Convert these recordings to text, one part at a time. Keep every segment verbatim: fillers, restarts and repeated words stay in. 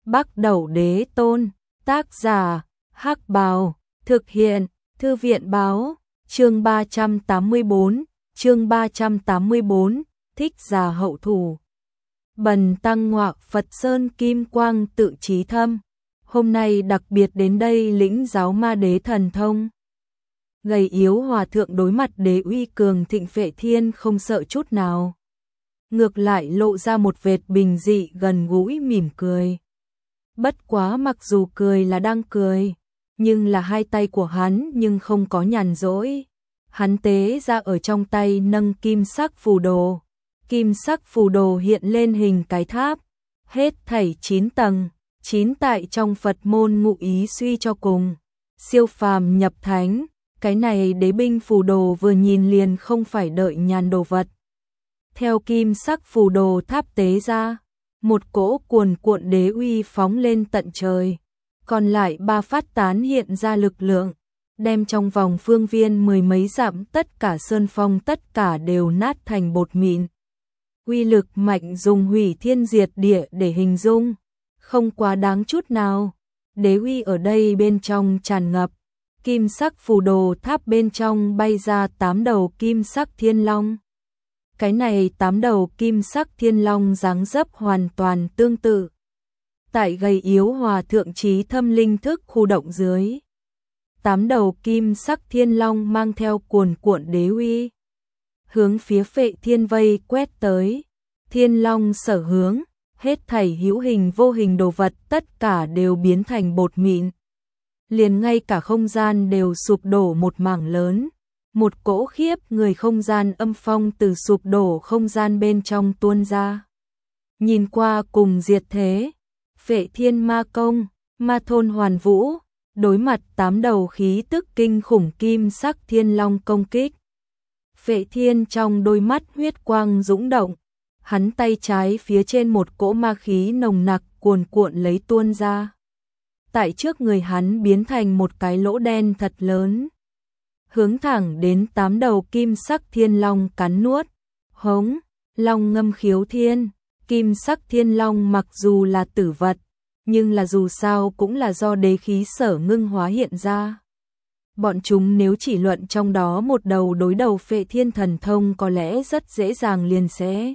Bắc Đẩu Đế Tôn, tác giả, Hắc Bào, thực hiện, Thư viện Báo, chương ba trăm tám mươi bốn, chương ba trăm tám mươi bốn, thích già hậu thủ. Bần tăng ngọa Phật Sơn Kim Quang tự trí thâm, hôm nay đặc biệt đến đây lĩnh giáo ma đế thần thông. Gầy yếu hòa thượng đối mặt đế uy cường thịnh Phệ Thiên không sợ chút nào. Ngược lại lộ ra một vệt bình dị gần gũi mỉm cười. Bất quá mặc dù cười là đang cười, nhưng là hai tay của hắn nhưng không có nhàn rỗi. Hắn tế ra ở trong tay nâng kim sắc phù đồ. Kim sắc phù đồ hiện lên hình cái tháp, hết thảy chín tầng, chín tại trong Phật môn ngụ ý suy cho cùng. Siêu phàm nhập thánh, cái này đế binh phù đồ vừa nhìn liền không phải đợi nhàn đồ vật. Theo kim sắc phù đồ tháp tế ra, một cỗ cuồn cuộn đế uy phóng lên tận trời, còn lại ba phát tán hiện ra lực lượng, đem trong vòng phương viên mười mấy dặm tất cả sơn phong tất cả đều nát thành bột mịn. Uy lực mạnh dùng hủy thiên diệt địa để hình dung, không quá đáng chút nào. Đế uy ở đây bên trong tràn ngập, kim sắc phù đồ tháp bên trong bay ra tám đầu kim sắc thiên long. Cái này tám đầu kim sắc thiên long dáng dấp hoàn toàn tương tự. Tại gầy yếu hòa thượng trí thâm linh thức khu động dưới, tám đầu kim sắc thiên long mang theo cuồn cuộn đế uy, hướng phía Phệ Thiên vây quét tới. Thiên long sở hướng, hết thảy hữu hình vô hình đồ vật tất cả đều biến thành bột mịn. Liền ngay cả không gian đều sụp đổ một mảng lớn. Một cỗ khiếp người không gian âm phong từ sụp đổ không gian bên trong tuôn ra. Nhìn qua cùng diệt thế, Phệ Thiên ma công, ma thôn hoàn vũ, đối mặt tám đầu khí tức kinh khủng kim sắc thiên long công kích. Phệ Thiên trong đôi mắt huyết quang dũng động, hắn tay trái phía trên một cỗ ma khí nồng nặc cuồn cuộn lấy tuôn ra. Tại trước người hắn biến thành một cái lỗ đen thật lớn, hướng thẳng đến tám đầu kim sắc thiên long cắn nuốt. Hống, long ngâm khiếu thiên, kim sắc thiên long mặc dù là tử vật, nhưng là dù sao cũng là do đế khí sở ngưng hóa hiện ra. Bọn chúng nếu chỉ luận trong đó một đầu đối đầu Phệ Thiên thần thông có lẽ rất dễ dàng liền sẽ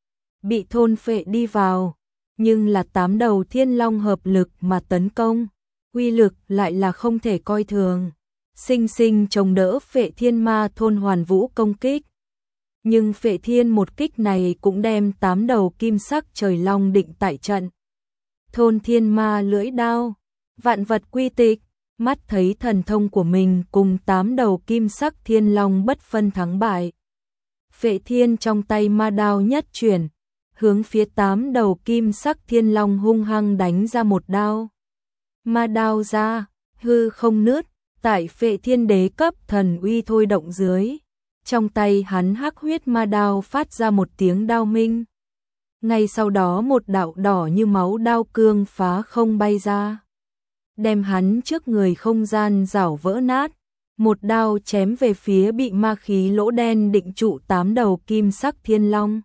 bị thôn phệ đi vào, nhưng là tám đầu thiên long hợp lực mà tấn công, uy lực lại là không thể coi thường. Sinh sinh chống đỡ Phệ Thiên ma thôn hoàn vũ công kích. Nhưng Phệ Thiên một kích này cũng đem tám đầu kim sắc trời long định tại trận. Thôn thiên ma lưỡi đao, vạn vật quy tịch, mắt thấy thần thông của mình cùng tám đầu kim sắc thiên long bất phân thắng bại. Phệ Thiên trong tay ma đao nhất chuyển, hướng phía tám đầu kim sắc thiên long hung hăng đánh ra một đao. Ma đao ra, hư không nứt. Tại Phệ Thiên đế cấp thần uy thôi động dưới, trong tay hắn hắc huyết ma đao phát ra một tiếng đao minh. Ngay sau đó một đạo đỏ như máu đao cương phá không bay ra, đem hắn trước người không gian rảo vỡ nát, một đao chém về phía bị ma khí lỗ đen định trụ tám đầu kim sắc thiên long.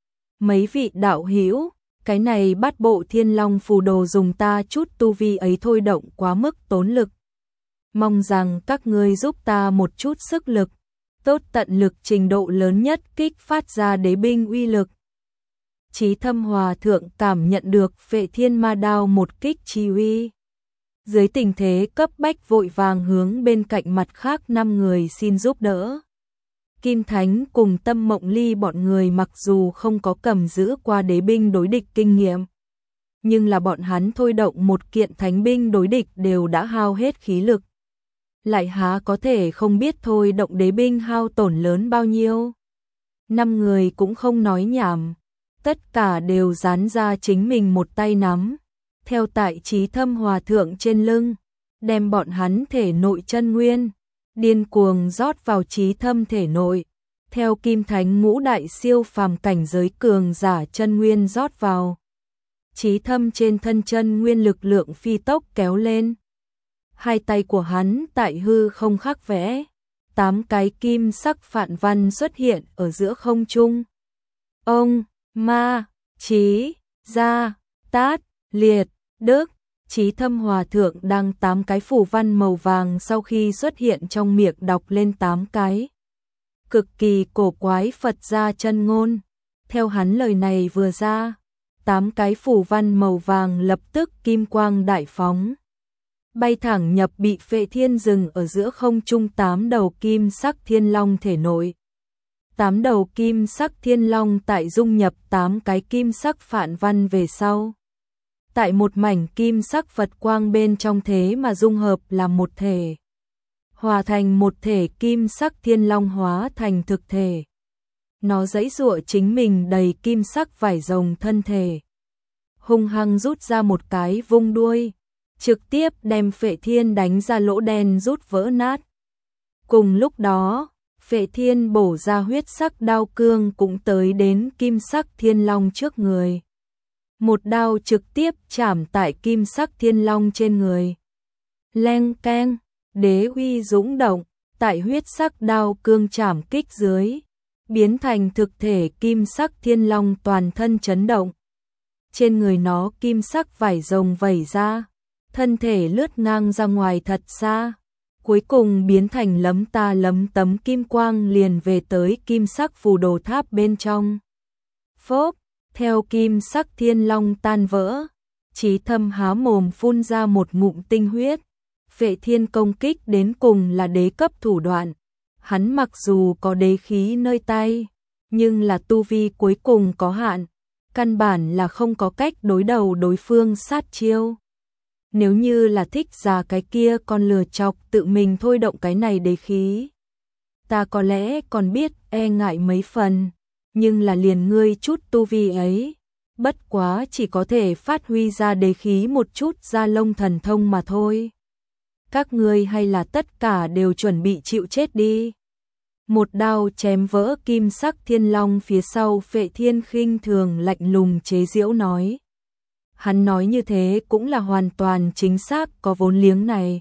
Mấy vị đạo hữu, cái này Bát Bộ Thiên Long phù đồ dùng ta chút tu vi ấy thôi động quá mức tốn lực. Mong rằng các ngươi giúp ta một chút sức lực, tốt tận lực trình độ lớn nhất kích phát ra đế binh uy lực. Chí Thâm hòa thượng cảm nhận được Phệ Thiên ma đao một kích chi uy. Dưới tình thế cấp bách vội vàng hướng bên cạnh mặt khác năm người xin giúp đỡ. Kim Thánh cùng Tâm Mộng Ly bọn người mặc dù không có cầm giữ qua đế binh đối địch kinh nghiệm, nhưng là bọn hắn thôi động một kiện thánh binh đối địch đều đã hao hết khí lực. Lại há có thể không biết thôi động đế binh hao tổn lớn bao nhiêu. Năm người cũng không nói nhảm, tất cả đều dán ra chính mình một tay nắm, theo tại Chí Thâm hòa thượng trên lưng, đem bọn hắn thể nội chân nguyên điên cuồng rót vào Chí Thâm thể nội, theo Kim Thánh ngũ đại siêu phàm cảnh giới cường giả chân nguyên rót vào. Chí Thâm trên thân chân nguyên lực lượng phi tốc kéo lên. Hai tay của hắn tại hư không khắc vẽ, tám cái kim sắc phạn văn xuất hiện ở giữa không trung. Ông, ma, chí, gia, tát, liệt, Đức, Chí Thâm Hòa Thượng đang tám cái phù văn màu vàng sau khi xuất hiện trong miệng đọc lên tám cái. Cực kỳ cổ quái Phật gia chân ngôn. Theo hắn lời này vừa ra, tám cái phù văn màu vàng lập tức kim quang đại phóng. Bay thẳng nhập bị Phệ Thiên dừng ở giữa không trung tám đầu kim sắc thiên long thể nội. Tám đầu kim sắc thiên long tại dung nhập tám cái kim sắc phạn văn về sau. Tại một mảnh kim sắc Phật quang bên trong thế mà dung hợp làm một thể. Hòa thành một thể kim sắc thiên long hóa thành thực thể. Nó giãy giụa chính mình đầy kim sắc vảy rồng thân thể. Hung hăng rút ra một cái vung đuôi, trực tiếp đem Phệ Thiên đánh ra lỗ đen rút vỡ nát. Cùng lúc đó, Phệ Thiên bổ ra huyết sắc đao cương cũng tới đến kim sắc thiên long trước người. Một đao trực tiếp chảm tại kim sắc thiên long trên người. Leng keng, đế uy dũng động, tại huyết sắc đao cương chảm kích dưới, biến thành thực thể kim sắc thiên long toàn thân chấn động. Trên người nó kim sắc vảy rồng vẩy ra, thân thể lướt ngang ra ngoài thật xa, cuối cùng biến thành lấm ta lấm tấm kim quang liền về tới kim sắc phù đồ tháp bên trong. Phốp, theo kim sắc thiên long tan vỡ, Chí Thâm há mồm phun ra một ngụm tinh huyết. Phệ Thiên công kích đến cùng là đế cấp thủ đoạn. Hắn mặc dù có đế khí nơi tay, nhưng là tu vi cuối cùng có hạn, căn bản là không có cách đối đầu đối phương sát chiêu. Nếu như là thích già cái kia còn lừa chọc tự mình thôi động cái này đế khí, ta có lẽ còn biết e ngại mấy phần, nhưng là liền ngươi chút tu vi ấy, bất quá chỉ có thể phát huy ra đế khí một chút da lông thần thông mà thôi. Các ngươi hay là tất cả đều chuẩn bị chịu chết đi. Một đao chém vỡ kim sắc thiên long phía sau, Phệ Thiên khinh thường lạnh lùng chế giễu nói. Hắn nói như thế cũng là hoàn toàn chính xác, có vốn liếng này.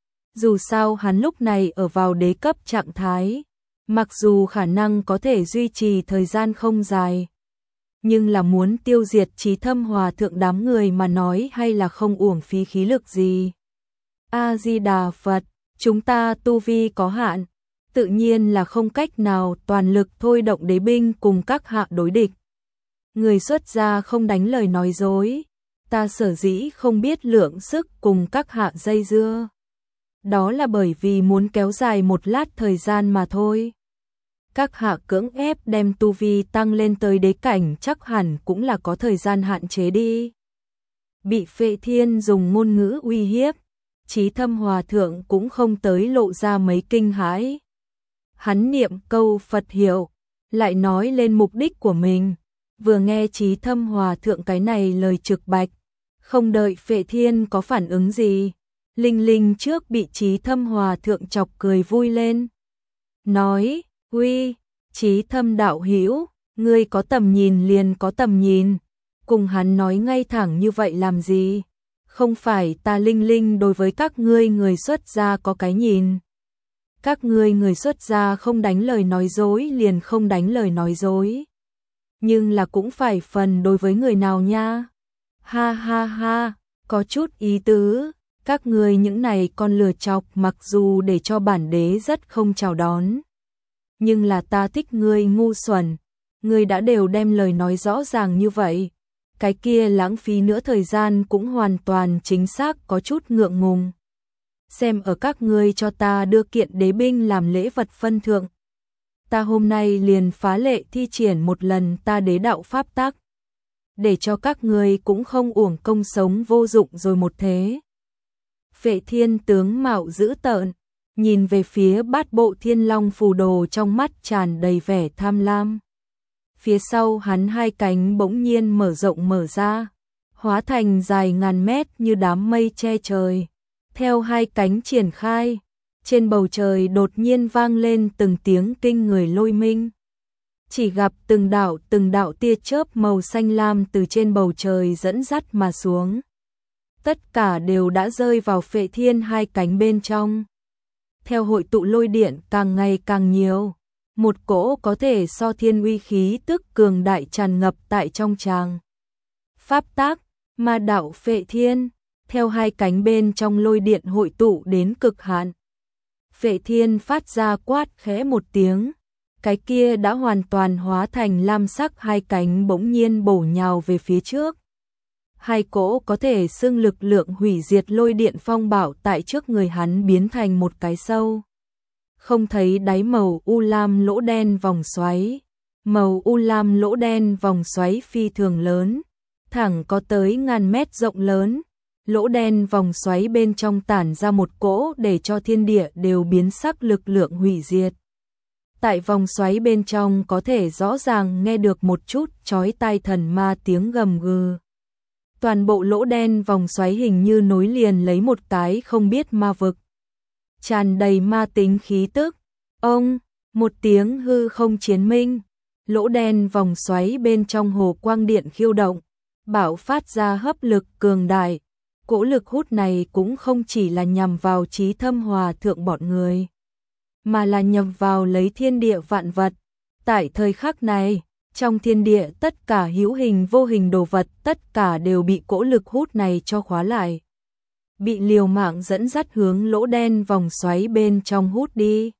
Dù sao hắn lúc này ở vào đế cấp trạng thái, mặc dù khả năng có thể duy trì thời gian không dài, nhưng là muốn tiêu diệt Chí Thâm Hòa Thượng đám người mà nói hay là không uổng phí khí lực gì. A-di-đà Phật, chúng ta tu vi có hạn, tự nhiên là không cách nào toàn lực thôi động đế binh cùng các hạ đối địch. Người xuất gia không đánh lời nói dối, ta sở dĩ không biết lượng sức cùng các hạ dây dưa. Đó là bởi vì muốn kéo dài một lát thời gian mà thôi. Các hạ cưỡng ép đem tu vi tăng lên tới đế cảnh chắc hẳn cũng là có thời gian hạn chế đi. Bị Phệ Thiên dùng ngôn ngữ uy hiếp, Chí Thâm Hòa Thượng cũng không tới lộ ra mấy kinh hãi. Hắn niệm câu Phật hiệu, lại nói lên mục đích của mình. Vừa nghe Chí Thâm Hòa Thượng cái này lời trực bạch, không đợi Phệ Thiên có phản ứng gì, Linh Linh trước bị Chí Thâm Hòa Thượng chọc cười vui lên. Nói, uy, Chí Thâm đạo hữu, ngươi có tầm nhìn liền có tầm nhìn, cùng hắn nói ngay thẳng như vậy làm gì? Không phải ta Linh Linh đối với các ngươi người xuất gia có cái nhìn. Các ngươi người xuất gia không đánh lời nói dối liền không đánh lời nói dối. Nhưng là cũng phải phần đối với người nào nha. Ha ha ha, có chút ý tứ, các ngươi những này con lừa chọc mặc dù để cho bản đế rất không chào đón. Nhưng là ta thích ngươi ngu xuẩn, ngươi đã đều đem lời nói rõ ràng như vậy. Cái kia lãng phí nữa thời gian cũng hoàn toàn chính xác có chút ngượng ngùng. Xem ở các ngươi cho ta đưa kiện đế binh làm lễ vật phân thượng. Ta hôm nay liền phá lệ thi triển một lần ta đế đạo pháp tắc. Để cho các ngươi cũng không uổng công sống vô dụng rồi một thế. Phệ Thiên tướng mạo dữ tợn, nhìn về phía bát bộ thiên long phù đồ trong mắt tràn đầy vẻ tham lam. Phía sau hắn hai cánh bỗng nhiên mở rộng mở ra, hóa thành dài ngàn mét như đám mây che trời. Theo hai cánh triển khai, trên bầu trời đột nhiên vang lên từng tiếng kinh người lôi minh. Chỉ gặp từng đạo từng đạo tia chớp màu xanh lam từ trên bầu trời dẫn dắt mà xuống. Tất cả đều đã rơi vào Phệ Thiên hai cánh bên trong. Theo hội tụ lôi điện càng ngày càng nhiều, một cỗ có thể so thiên uy khí tức cường đại tràn ngập tại trong tràng. Pháp tác, Ma đạo Phệ Thiên, theo hai cánh bên trong lôi điện hội tụ đến cực hạn. Phệ Thiên phát ra quát khẽ một tiếng, cái kia đã hoàn toàn hóa thành lam sắc hai cánh bỗng nhiên bổ nhào về phía trước. Hai cỗ có thể xưng lực lượng hủy diệt lôi điện phong bạo tại trước người hắn biến thành một cái sâu. Không thấy đáy màu u lam lỗ đen vòng xoáy. Màu u lam lỗ đen vòng xoáy phi thường lớn, thẳng có tới ngàn mét rộng lớn. Lỗ đen vòng xoáy bên trong tản ra một cỗ để cho thiên địa đều biến sắc lực lượng hủy diệt. Tại vòng xoáy bên trong có thể rõ ràng nghe được một chút chói tai thần ma tiếng gầm gừ. Toàn bộ lỗ đen vòng xoáy hình như nối liền lấy một cái không biết ma vực. Tràn đầy ma tính khí tức. Ông, một tiếng hư không chiến minh. Lỗ đen vòng xoáy bên trong hồ quang điện khiêu động, bạo phát ra hấp lực cường đại. Cỗ lực hút này cũng không chỉ là nhằm vào Chí Thâm Hòa thượng bọn người, mà là nhằm vào lấy thiên địa vạn vật. Tại thời khắc này, trong thiên địa tất cả hữu hình vô hình đồ vật tất cả đều bị cỗ lực hút này cho khóa lại. Bị liều mạng dẫn dắt hướng lỗ đen vòng xoáy bên trong hút đi.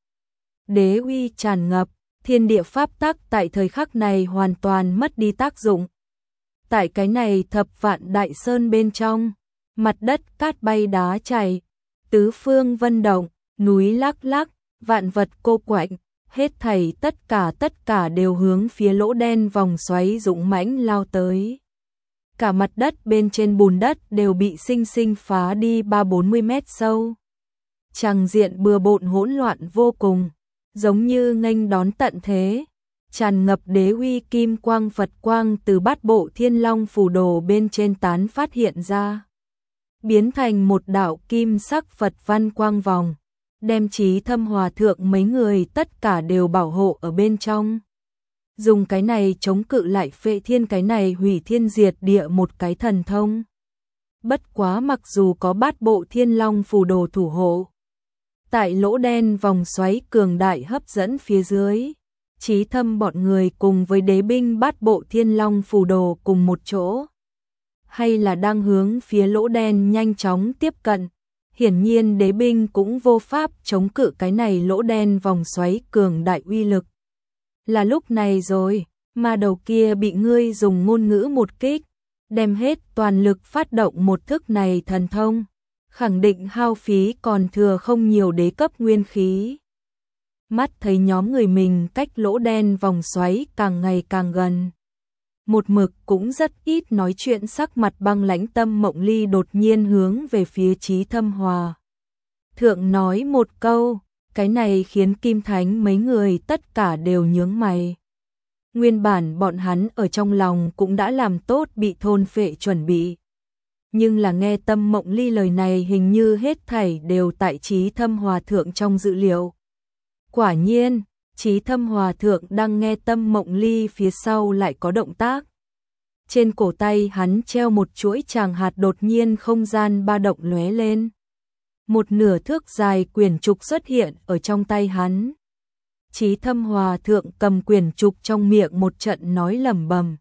Đế uy tràn ngập, thiên địa pháp tắc tại thời khắc này hoàn toàn mất đi tác dụng. Tại cái này thập vạn đại sơn bên trong, mặt đất cát bay đá chảy, tứ phương vân động, núi lắc lắc, vạn vật cô quạnh, hết thảy tất cả tất cả đều hướng phía lỗ đen vòng xoáy dũng mãnh lao tới. Cả mặt đất bên trên bùn đất đều bị sinh sinh phá đi ba bốn mươi mét sâu. Tràng diện bừa bộn hỗn loạn vô cùng, giống như nghênh đón tận thế. Tràn ngập đế uy kim quang Phật quang từ bát bộ thiên long phù đồ bên trên tán phát hiện ra, biến thành một đạo kim sắc Phật văn quang vòng, đem Chí Thâm Hòa thượng mấy người tất cả đều bảo hộ ở bên trong. Dùng cái này chống cự lại Phệ Thiên, cái này hủy thiên diệt địa một cái thần thông. Bất quá mặc dù có bát bộ thiên long phù đồ thủ hộ, tại lỗ đen vòng xoáy cường đại hấp dẫn phía dưới, Chí Thâm bọn người cùng với đế binh bát bộ thiên long phù đồ cùng một chỗ, hay là đang hướng phía lỗ đen nhanh chóng tiếp cận. Hiển nhiên đế binh cũng vô pháp chống cự cái này lỗ đen vòng xoáy cường đại uy lực. Là lúc này rồi, mà đầu kia bị ngươi dùng ngôn ngữ một kích, đem hết toàn lực phát động một thức này thần thông, khẳng định hao phí còn thừa không nhiều đế cấp nguyên khí. Mắt thấy nhóm người mình cách lỗ đen vòng xoáy càng ngày càng gần. Một mực cũng rất ít nói chuyện, sắc mặt băng lãnh Tâm Mộng Ly đột nhiên hướng về phía Chí Thâm Hòa thượng nói một câu, cái này khiến Kim Thánh mấy người tất cả đều nhướng mày. Nguyên bản bọn hắn ở trong lòng cũng đã làm tốt bị thôn phệ chuẩn bị. Nhưng là nghe Tâm Mộng Ly lời này hình như hết thảy đều tại Chí Thâm Hòa thượng trong dự liệu. Quả nhiên, Chí Thâm Hòa thượng đang nghe Tâm Mộng Ly phía sau lại có động tác. Trên cổ tay hắn treo một chuỗi tràng hạt, đột nhiên không gian ba động lóe lên. Một nửa thước dài quyển trục xuất hiện ở trong tay hắn. Chí Thâm Hòa thượng cầm quyển trục trong miệng một trận nói lẩm bẩm.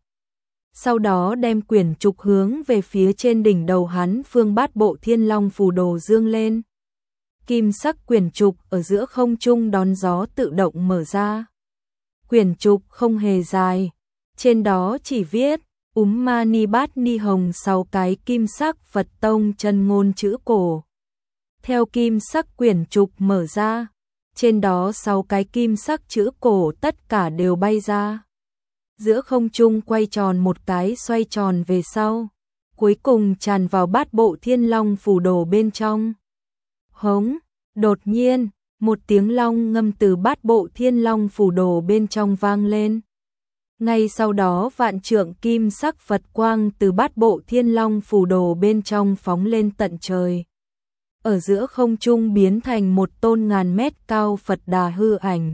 Sau đó đem quyển trục hướng về phía trên đỉnh đầu hắn phương bát bộ thiên long phù đồ dương lên. Kim sắc quyển trục ở giữa không trung đón gió tự động mở ra. Quyển trục không hề dài, trên đó chỉ viết Úm Ma Ni Bát Ni Hồng sáu cái kim sắc Phật tông chân ngôn chữ cổ. Theo kim sắc quyển trục mở ra, trên đó sáu cái kim sắc chữ cổ tất cả đều bay ra. Giữa không trung quay tròn một cái, xoay tròn về sau, cuối cùng tràn vào bát bộ thiên long phù đồ bên trong. Hống, đột nhiên, một tiếng long ngâm từ bát bộ thiên long phù đồ bên trong vang lên. Ngay sau đó vạn trượng kim sắc Phật quang từ bát bộ thiên long phù đồ bên trong phóng lên tận trời. Ở giữa không trung biến thành một tôn ngàn mét cao Phật Đà hư ảnh.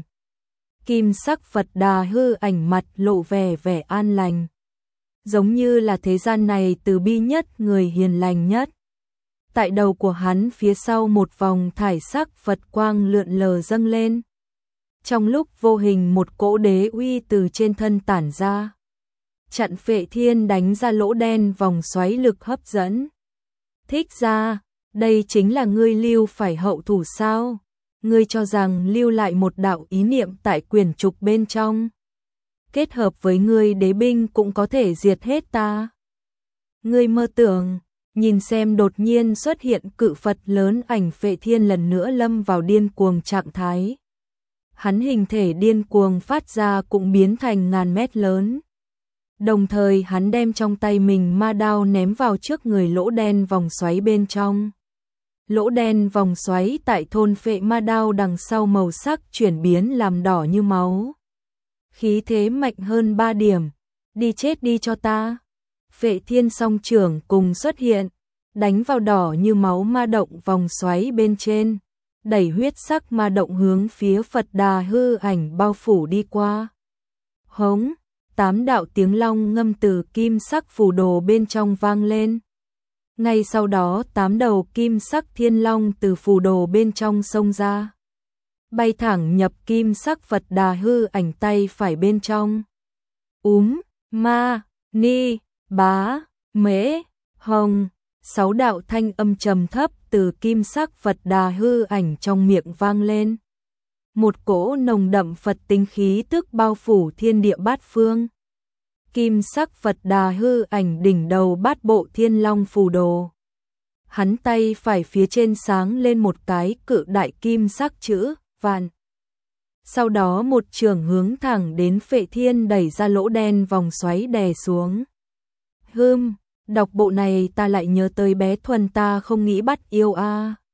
Kim sắc Phật Đà hư ảnh mặt lộ vẻ vẻ an lành, giống như là thế gian này từ bi nhất, người hiền lành nhất. Tại đầu của hắn phía sau một vòng thải sắc Phật quang lượn lờ dâng lên. Trong lúc vô hình một cỗ đế uy từ trên thân tản ra. chặn Phệ Thiên đánh ra lỗ đen vòng xoáy lực hấp dẫn. Thích Gia, đây chính là ngươi lưu phải hậu thủ sao? Ngươi cho rằng lưu lại một đạo ý niệm tại quyển trục bên trong, kết hợp với ngươi đế binh cũng có thể diệt hết ta. Ngươi mơ tưởng. Nhìn xem đột nhiên xuất hiện cự Phật lớn ảnh Phệ Thiên lần nữa lâm vào điên cuồng trạng thái. Hắn hình thể điên cuồng phát ra cũng biến thành ngàn mét lớn. Đồng thời hắn đem trong tay mình ma đao ném vào trước người lỗ đen vòng xoáy bên trong. Lỗ đen vòng xoáy tại thôn phệ ma đao đằng sau màu sắc chuyển biến làm đỏ như máu. Khí thế mạnh hơn ba điểm. Đi chết đi cho ta. Phệ Thiên song trưởng cùng xuất hiện, đánh vào đỏ như máu ma động vòng xoáy bên trên, đẩy huyết sắc ma động hướng phía Phật Đà hư ảnh bao phủ đi qua. Hống, tám đạo tiếng long ngâm từ kim sắc phù đồ bên trong vang lên. Ngay sau đó tám đầu kim sắc thiên long từ phù đồ bên trong xông ra, bay thẳng nhập kim sắc Phật Đà hư ảnh tay phải bên trong. Úm, ma, ni, bá, mễ, hồng, sáu đạo thanh âm trầm thấp từ kim sắc Phật Đà hư ảnh trong miệng vang lên. Một cỗ nồng đậm Phật tinh khí tức bao phủ thiên địa bát phương. Kim sắc Phật Đà hư ảnh đỉnh đầu bát bộ thiên long phù đồ. Hắn tay phải phía trên sáng lên một cái cự đại kim sắc chữ vạn. Sau đó một trường hướng thẳng đến Phệ Thiên đẩy ra lỗ đen vòng xoáy đè xuống. Hừm, đọc bộ này ta lại nhớ tới bé Thuần ta không nghĩ bắt yêu a. À.